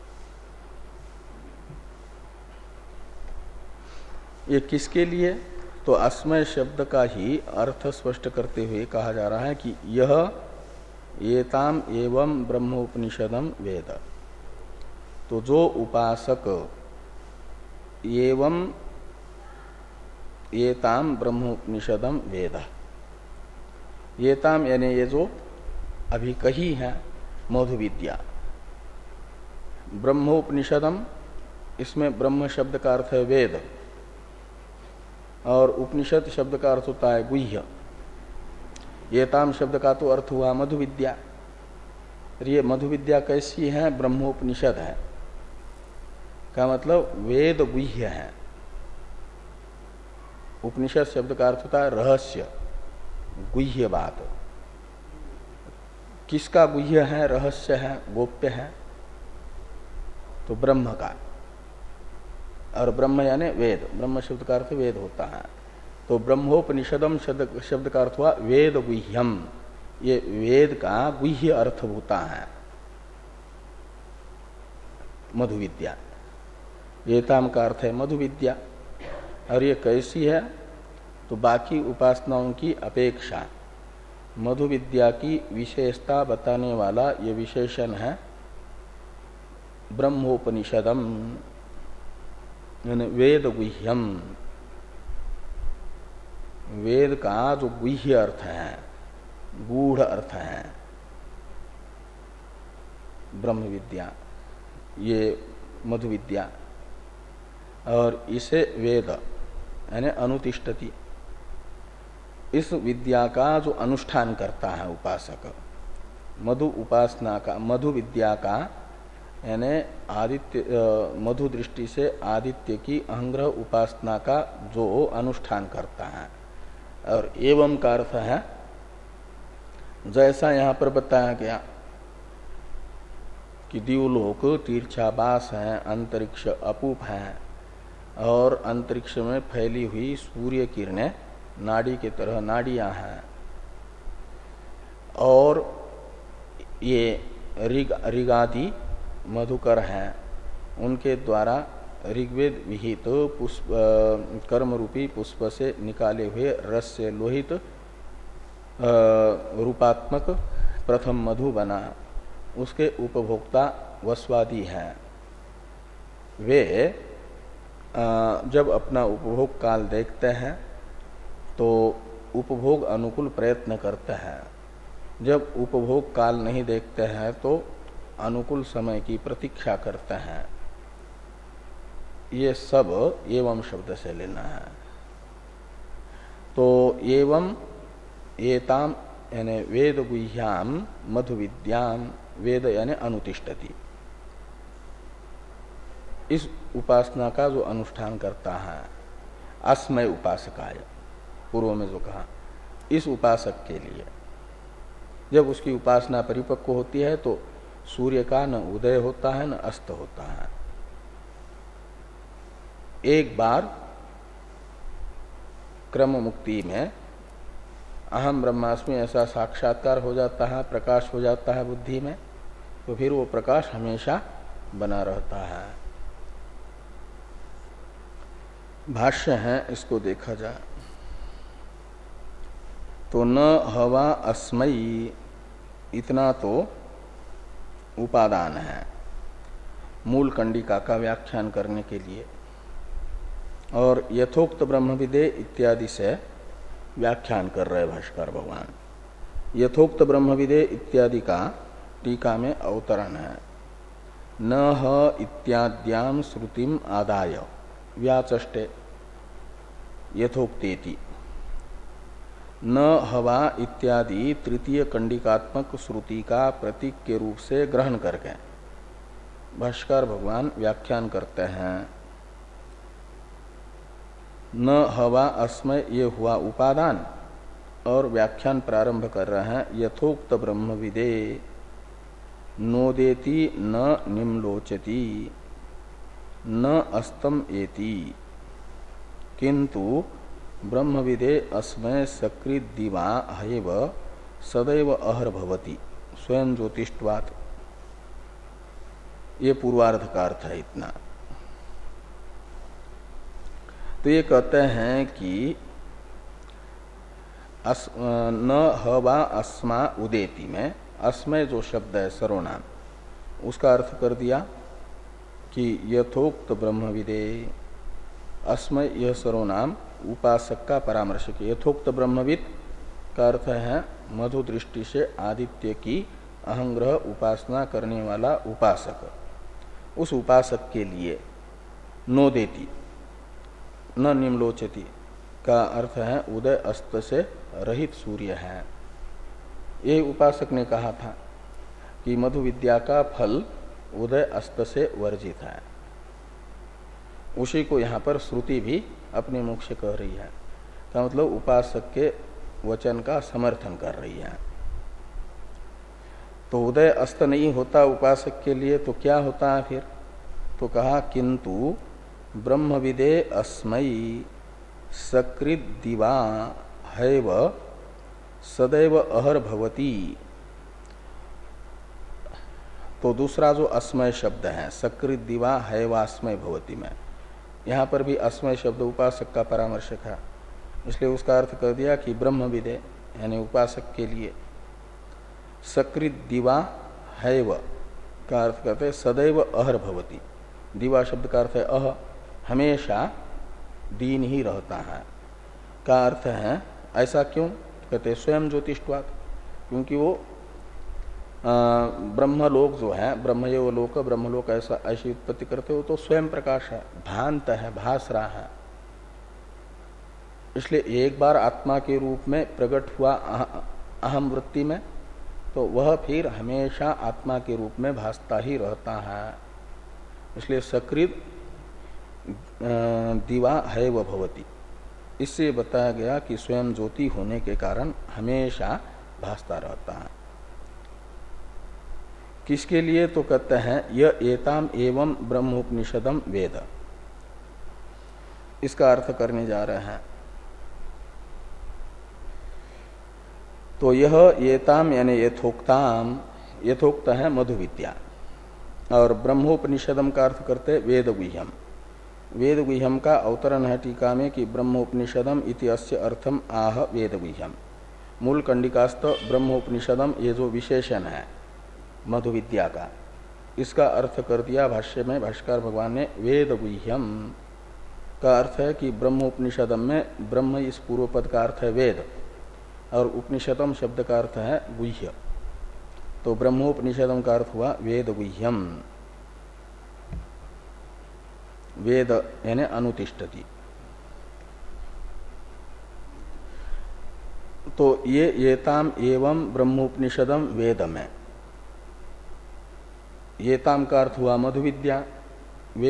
Speaker 1: ये किसके लिए? तो अस्मय शब्द का ही अर्थ स्पष्ट करते हुए कहा जा रहा है कि यह एताम एवं ब्रह्मोपनिषदम वेद। तो जो उपासक एवं एताम ब्रह्मोपनिषदम वेद, एताम यानी ये जो अभी कही है मधु विद्या, ब्रह्मोपनिषदम, इसमें ब्रह्म शब्द का अर्थ है वेद और उपनिषद शब्द का अर्थ होता है गुह्य। एताम शब्द का तो अर्थ हुआ मधु विद्या। ये मधु विद्या कैसी है? ब्रह्मोपनिषद है, का मतलब वेद गुह्य है। उपनिषद शब्द का अर्थ होता है रहस्य, गुह्य बात। किसका गुह्य है, रहस्य है, गोप्य है? तो ब्रह्म का। और ब्रह्म यानी वेद, ब्रह्म शब्द का अर्थ वेद होता है। तो ब्रह्मोपनिषदम शब्द शब्द का अर्थ हुआ वेद गुह्यम, ये वेद का गुह्य अर्थ होता है मधु विद्या। एताम का अर्थ है मधु विद्या। और ये कैसी है? तो बाकी उपासनाओं की अपेक्षा मधु विद्या की विशेषता बताने वाला ये विशेषण है ब्रह्मोपनिषदम, वेद गुह्यम। वेद का जो गुह्य अर्थ है, गूढ़ अर्थ है ब्रह्म विद्या, ये मधु विद्या। और इसे वेद यानी अनुतिष्ठति, इस विद्या का जो अनुष्ठान करता है उपासक, मधु उपासना का, मधु विद्या का यानी आदित्य मधु दृष्टि से आदित्य की अहंग्रह उपासना का जो अनुष्ठान करता है। और एवं का अर्थ है जैसा यहाँ पर बताया गया कि दिवलोक तीर्थाभास है, अंतरिक्ष अपूप है और अंतरिक्ष में फैली हुई सूर्य किरणें नाड़ी के तरह नाड़ियां हैं। और ये ऋग ऋगादि मधुकर हैं, उनके द्वारा ऋग्वेद विहित पुष्प कर्म रूपी पुष्प से निकाले हुए रस से लोहित रूपात्मक प्रथम मधु बना, उसके उपभोक्ता वस्वादी हैं। वे जब अपना उपभोग काल देखते हैं तो उपभोग अनुकूल प्रयत्न करते हैं, जब उपभोग काल नहीं देखते हैं तो अनुकूल समय की प्रतीक्षा करते हैं। ये सब एवं शब्द से लेना है। तो एवं एताम यानी वेद गुह्याम मधु विद्याम, वेद यानी अनुतिष्ठति, इस उपासना का जो अनुष्ठान करता है अस्मय उपासकाय, पूर्व में जो कहा इस उपासक के लिए। जब उसकी उपासना परिपक्व होती है तो सूर्य का न उदय होता है न अस्त होता है। एक बार क्रम मुक्ति में अहम ब्रह्मास्मि ऐसा साक्षात्कार हो जाता है, प्रकाश हो जाता है बुद्धि में, तो फिर वो प्रकाश हमेशा बना रहता है। भाष्य है, इसको देखा जाए तो न हवा अस्मयी, इतना तो उपादान है मूल कंडिका का व्याख्यान करने के लिए, और यथोक्त ब्रह्मविदे इत्यादि से व्याख्यान कर रहे भाष्कर भगवान। यथोक्त ब्रह्मविदे इत्यादि का टीका में अवतरण है। न ह इत्याद्याम श्रुतिम आदाय व्याचष्टे यथोक्तेति, न हवा इत्यादि तृतीय कंडिकात्मक श्रुति का प्रतीक के रूप से ग्रहण करके भाष्कर भगवान व्याख्यान करते हैं। न हवा अस्मय ये हुआ उपादान, और व्याख्यान प्रारंभ कर रहे हैं यथोक्त ब्रह्मविदे नोदेति न निम्लोचति न अस्तम एति, किंतु ब्रह्मविदे अस्मय सकृत दिवा हयव सदैव अहर भवति स्वयं ज्योतिष्वात्। ये पूर्वार्ध का अर्थ है इतना। तो ये कहते हैं कि अस, न हवा अस्मा उदेति में अस्मय जो शब्द है सर्वनाम, उसका अर्थ कर दिया कि यथोक्त ब्रह्मविदे। अस्मय यह सर्वनाम उपासक का परामर्शक। यथोक्त ब्रह्मविद का अर्थ है मधु दृष्टि से आदित्य की अहंग्रह उपासना करने वाला उपासक। उस उपासक के लिए नोदेति न निम्लोचति का अर्थ है उदय अस्त से रहित सूर्य है। ये उपासक ने कहा था कि मधु विद्या का फल उदय अस्त से वर्जित है। उसी को यहाँ पर श्रुति भी अपने मुख से कह रही है, का मतलब उपासक के वचन का समर्थन कर रही है। तो उदय अस्त नहीं होता उपासक के लिए तो क्या होता है फिर? तो कहा किंतु ब्रह्मविदे अस्मयी सकृत दिवा हैव सदैव अहर भवति। तो दूसरा जो अस्मय शब्द है सकृत दिवा हैवास्मय भवति में, यहाँ पर भी अस्मय शब्द उपासक का परामर्शक है, इसलिए उसका अर्थ कर दिया कि ब्रह्मविदे यानी उपासक के लिए सकृत दिवा हैव का अर्थ करते सदैव अहर भवति। दिवा शब्द का अर्थ है अह, हमेशा दीन ही रहता है का अर्थ है। ऐसा क्यों कहते स्वयं ज्योतिष्वात्, क्योंकि वो ब्रह्मलोक जो है ब्रह्मयो लोक ब्रह्मलोक ऐसा ऐसी उत्पत्ति करते हो तो स्वयं प्रकाश है, भांत है, भास रहा है। इसलिए एक बार आत्मा के रूप में प्रकट हुआ अहम वृत्ति में तो वह फिर हमेशा आत्मा के रूप में भासता ही रहता है। इसलिए सकृत दिवा है वह भवती, इससे बताया गया कि स्वयं ज्योति होने के कारण हमेशा भासता रहता है। किसके लिए? तो कहते हैं यह एताम एवं ब्रह्मोपनिषदम वेद, इसका अर्थ करने जा रहे हैं। तो यह एताम यानी यथोक्ताम, यथोक्त है मधु विद्या, और ब्रह्मोपनिषदम का अर्थ करते वेद गुह्यम। वेद गुह्यम का अवतरण है टीका में कि ब्रह्मोपनिषदम इति अस्य अर्थम आह वेद गुह्यम। मूल कंडिकास्त ब्रह्मोपनिषदम ये जो विशेषण है मधु विद्या का, इसका अर्थ कर दिया भाष्य में भाष्कर भगवान ने वेद गुह्यम का अर्थ है कि ब्रह्मोपनिषदम में ब्रह्म इस पूर्व पद का अर्थ है वेद और उपनिषदम शब्द का अर्थ है गुह्य, तो ब्रह्मोपनिषदम का अर्थ हुआ वेद गुह्यम। वेद यानी अनुतिष्ठति। तो ये येताम एवं ब्रह्मोपनिषदम वेद में, येताम का अर्थ हुआ मधु विद्या, वे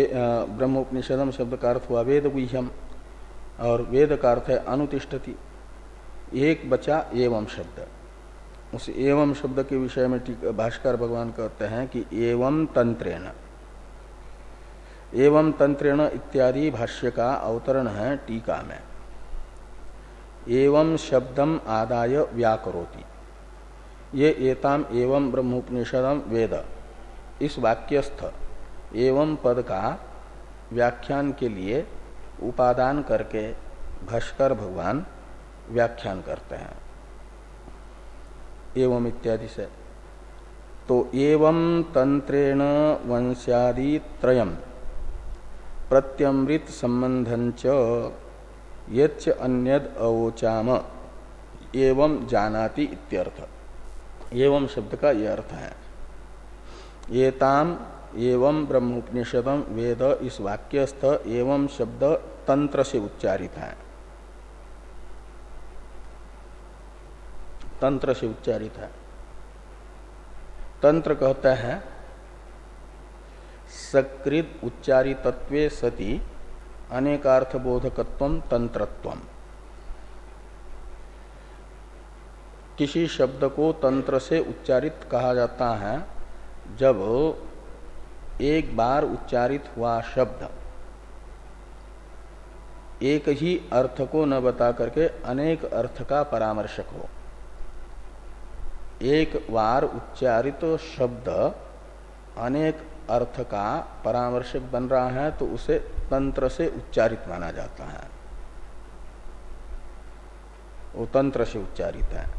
Speaker 1: ब्रह्मोपनिषदम शब्द का अर्थ हुआ वेद गुह्यम और वेद का अर्थ है अनुतिष्ठति। एक बचा एवं शब्द। उस एवं शब्द के विषय में भाष्कर भगवान कहते हैं कि एवं तंत्रेण, एवं तंत्रेण इत्यादि भाष्य का अवतरण है टीका में। एवं शब्दम आदाय व्याकरोति, ये एताम एवं ब्रह्मोपनिषदम वेद, इस वाक्यस्थ एवं पद का व्याख्यान के लिए उपादान करके भाष्कर भगवान व्याख्यान करते हैं एवं इत्यादि से। तो एवं तंत्रेण वंश्यादि त्रयम् प्रत्यमृत संबंधंच यच्च अन्यद अवोचाम एवं जानाति इत्यर्थ। एवं शब्द का यह अर्थ है। एताम एवं ब्रह्मोपनिषदम वेद, इस वाक्यस्थ एवं शब्द तंत्र से उच्चारित है, तंत्र से उच्चारित है। तंत्र कहता है सकृत उच्चारितत्वे सति अनेकार्थबोधकत्वम तंत्रत्वम। किसी शब्द को तंत्र से उच्चारित कहा जाता है जब एक बार उच्चारित हुआ शब्द एक ही अर्थ को न बता करके अनेक अर्थ का परामर्शक हो। एक बार उच्चारित शब्द अनेक अर्थ का परामर्शक बन रहा है तो उसे तंत्र से उच्चारित माना जाता है, वो तंत्र से उच्चारित है।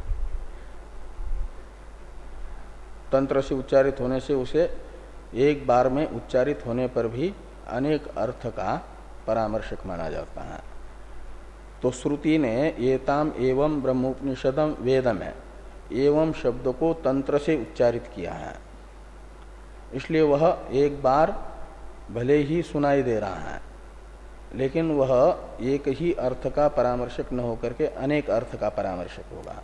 Speaker 1: तंत्र से उच्चारित होने से उसे एक बार में उच्चारित होने पर भी अनेक अर्थ का परामर्शक माना जाता है। तो श्रुति ने एताम एवं ब्रह्मोपनिषदम वेद में एवं शब्द को तंत्र से उच्चारित किया है, इसलिए वह एक बार भले ही सुनाई दे रहा है लेकिन वह एक ही अर्थ का परामर्शक न होकर के अनेक अर्थ का परामर्शक होगा।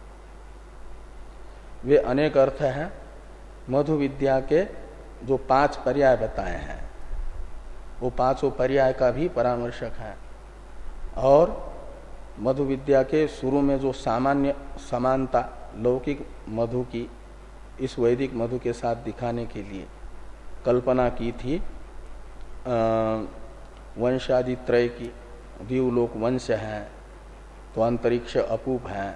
Speaker 1: वे अनेक अर्थ हैं मधु विद्या के जो पांच पर्याय बताए हैं, वो पांचों पर्याय का भी परामर्शक है। और मधु विद्या के शुरू में जो सामान्य समानता लौकिक मधु की इस वैदिक मधु के साथ दिखाने के लिए कल्पना की थी वंशादि त्रय की। दिवलोक वंश है तो अंतरिक्ष अपूप है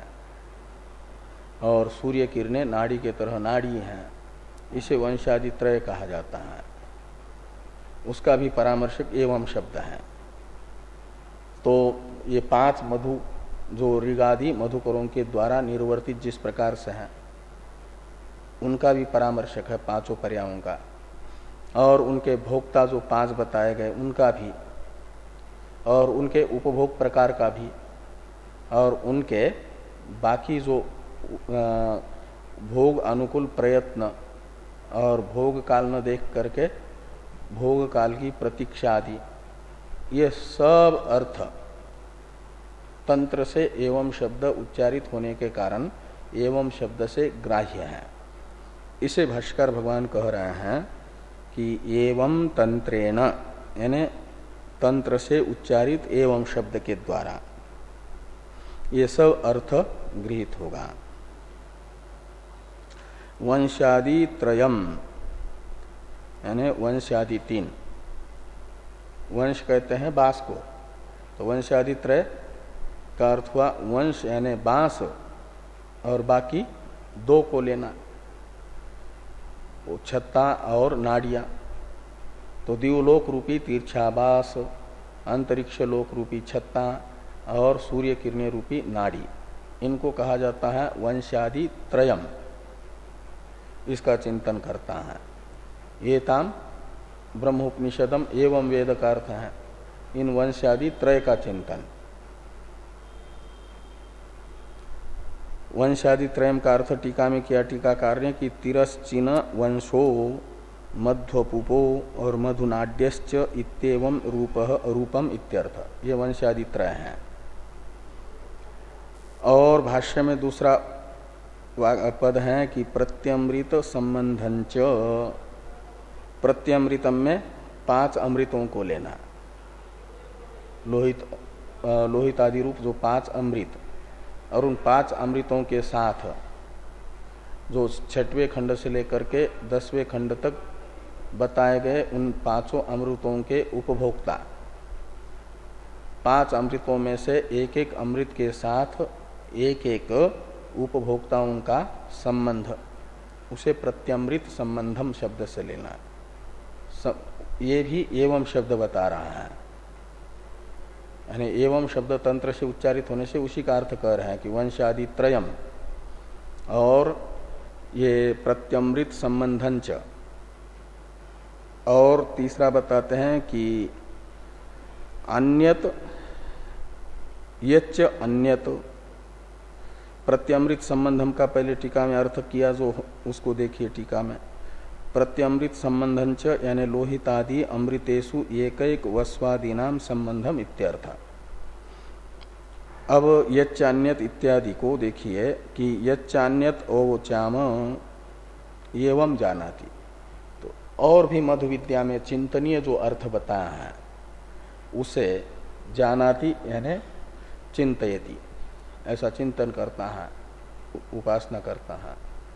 Speaker 1: और सूर्य किरणें नाड़ी के तरह नाड़ी हैं, इसे वंशादि त्रय कहा जाता है। उसका भी परामर्शक एवं शब्द है। तो ये पांच मधु जो ऋगादि मधुकरों के द्वारा निर्वर्तित जिस प्रकार से हैं उनका भी परामर्शक है पांचों पर्यायों का, और उनके भोक्ता जो पांच बताए गए उनका भी, और उनके उपभोग प्रकार का भी, और उनके बाकी जो भोग अनुकूल प्रयत्न और भोग काल न देख करके भोग काल की प्रतीक्षा आदि, ये सब अर्थ तंत्र से एवं शब्द उच्चारित होने के कारण एवं शब्द से ग्राह्य है। इसे भाष्कर भगवान कह रहे हैं कि एवं तंत्रेण, यानी तंत्र से उच्चारित एवं शब्द के द्वारा ये सब अर्थ गृहीत होगा। वंशादि त्रयम, यानी वंशादि तीन, वंश कहते हैं बांस को, तो वंशादि त्रय का अर्थ हुआ वंश यानी बांस और बाकी दो को लेना, वो छत्ता और नाड़ियां। तो दिवलोक रूपी तीर्थाबास, अंतरिक्ष लोक रूपी छत्ता और सूर्य किरणें रूपी नाड़ी, इनको कहा जाता है वंशादि त्रयम। इसका चिंतन करता है। एताम ब्रह्मोपनिषदम एवं वेद का अर्थ है इन वंशादि त्रय का चिंतन। वंशादि त्रयम का अर्थ टीका में किया टीकाकार ने कि तिरश्चिन वंशो मध्वपुपो और मधुनाड्यश्च इत्येवं रूपः रूपम इत्यर्थ, ये वंशादि त्रय हैं। और भाष्य में दूसरा पद है कि प्रत्यमृत संबंधंच, प्रत्यमृतम में पांच अमृतों को लेना, लोहित लोहित आदि रूप जो पांच अमृत, और उन पांच अमृतों के साथ जो छठवें खंड से लेकर के दसवें खंड तक बताए गए उन पांचों अमृतों के उपभोक्ता, पांच अमृतों में से एक एक अमृत के साथ एक एक उपभोक्ताओं का संबंध, उसे प्रत्यमृत संबंधम शब्द से लेना। सब ये भी एवं शब्द बता रहा है, यानी एवं शब्द तंत्र से उच्चारित होने से उसी का अर्थ कह रहे हैं कि वंश आदि त्रयम और ये प्रत्यमृत संबंधंच, और तीसरा बताते हैं कि अन्यत यच्च अन्यत। प्रत्यमृत संबंधम का पहले टीका में अर्थ किया जो उसको देखिए टीका में। प्रत्यमृत संबंधंच यानी लोहितादि अमृतेषु एकैक वस्वादीनाम संबंधम इत्यर्थ। अब यच्चान्यत इत्यादि को देखिए कि यच्चान्यत ओवचाम एवं जानाति, तो और भी मधु विद्या में चिंतनीय जो अर्थ बताया है उसे जानाति यानी चिंतयति, ऐसा चिंतन करता है, उपासना करता है,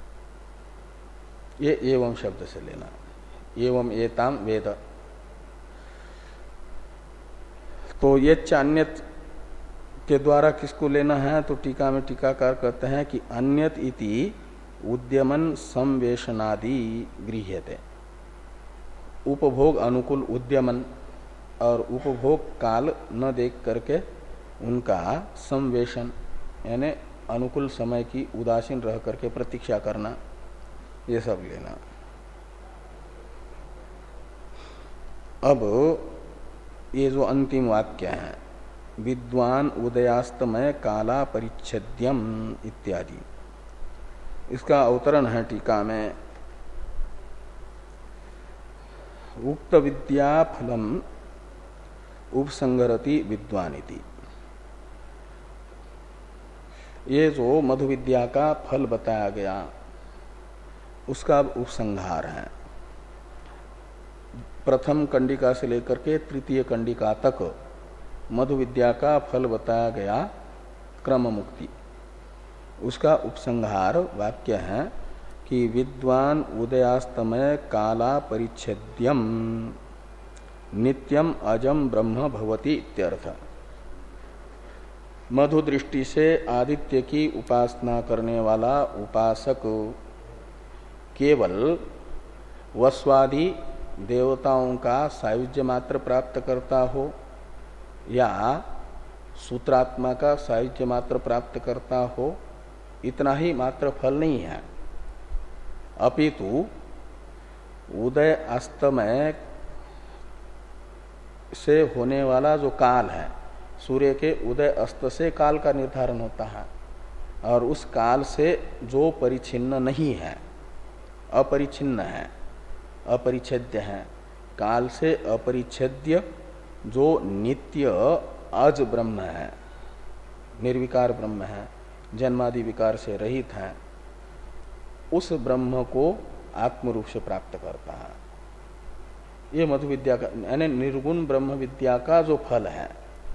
Speaker 1: ये एवं शब्द से लेना। एवं एताम वेद, तो ये चान्यत के द्वारा किसको लेना है, तो टीका में टीकाकार कहते हैं कि अन्यत इति उद्यमन संवेशनादि गृह्यते। उपभोग अनुकूल उद्यमन और उपभोग काल न देख करके उनका संवेशन यानी अनुकूल समय की उदासीन रह करके प्रतीक्षा करना, ये सब लेना। अब ये जो अंतिम वाक्य है विद्वान उदयास्तमय काला परिच्छेद्यम इत्यादि, इसका अवतरण है टीका में। उक्त विद्या फलम उपसंगरति विद्वानिति। ये जो मधु विद्या का फल बताया गया उसका उपसंहार है। प्रथम कंडिका से लेकर के तृतीय कंडिका तक मधु विद्या का फल बताया गया क्रम मुक्ति, उसका उपसंहार वाक्य है कि विद्वान उदयास्तमय काला परिच्छेद्यम नित्यम अजम ब्रह्म भवति इत्यर्थ। मधु दृष्टि से आदित्य की उपासना करने वाला उपासक केवल वस्वादि देवताओं का सायुज्य मात्र प्राप्त करता हो या सूत्रात्मा का सायुज्य मात्र प्राप्त करता हो, इतना ही मात्र फल नहीं है, अपितु उदय अस्तमय से होने वाला जो काल है, सूर्य के उदय अस्त से काल का निर्धारण होता है, और उस काल से जो परिच्छिन्न नहीं है, अपरिच्छिन्न है, अपरिच्छेद्य है, काल से अपरिच्छेद्य जो नित्य अज ब्रह्म है, निर्विकार ब्रह्म है, जन्मादि विकार से रहित है, उस ब्रह्म को आत्म रूप से प्राप्त करता है। ये मधु विद्या का यानी निर्गुण ब्रह्म विद्या का जो फल है,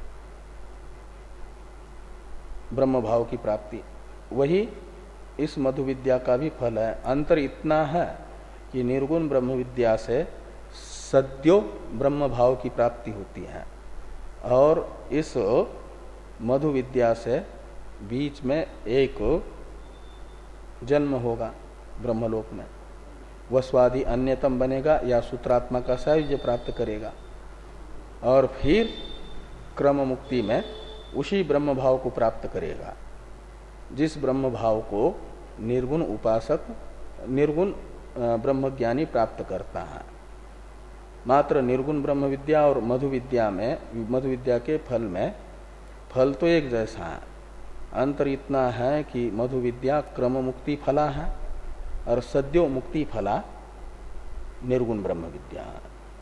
Speaker 1: ब्रह्म भाव की प्राप्ति, वही इस मधु विद्या का भी फल है। अंतर इतना है कि निर्गुण ब्रह्म विद्या से सद्यो ब्रह्म भाव की प्राप्ति होती है, और इस मधु विद्या से बीच में एक जन्म होगा ब्रह्मलोक में, वस्वादि अन्यतम बनेगा या सूत्रात्मा का सायुज्य प्राप्त करेगा, और फिर क्रम मुक्ति में उसी ब्रह्म भाव को प्राप्त करेगा जिस ब्रह्म भाव को निर्गुण उपासक निर्गुण ब्रह्मज्ञानी प्राप्त करता है। मात्र निर्गुण ब्रह्म विद्या और मधु विद्या में, मधु विद्या के फल में फल तो एक जैसा है, अंतर इतना है कि मधु विद्या क्रम मुक्ति फला है और सद्यो मुक्ति फला निर्गुण ब्रह्म विद्या है।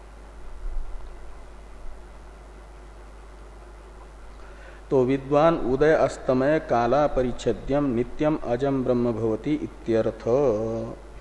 Speaker 1: तो विद्वान उदय अस्तमय काला परिच्छेद्यम नित्यम अजम ब्रह्म भवति इत्यर्थ।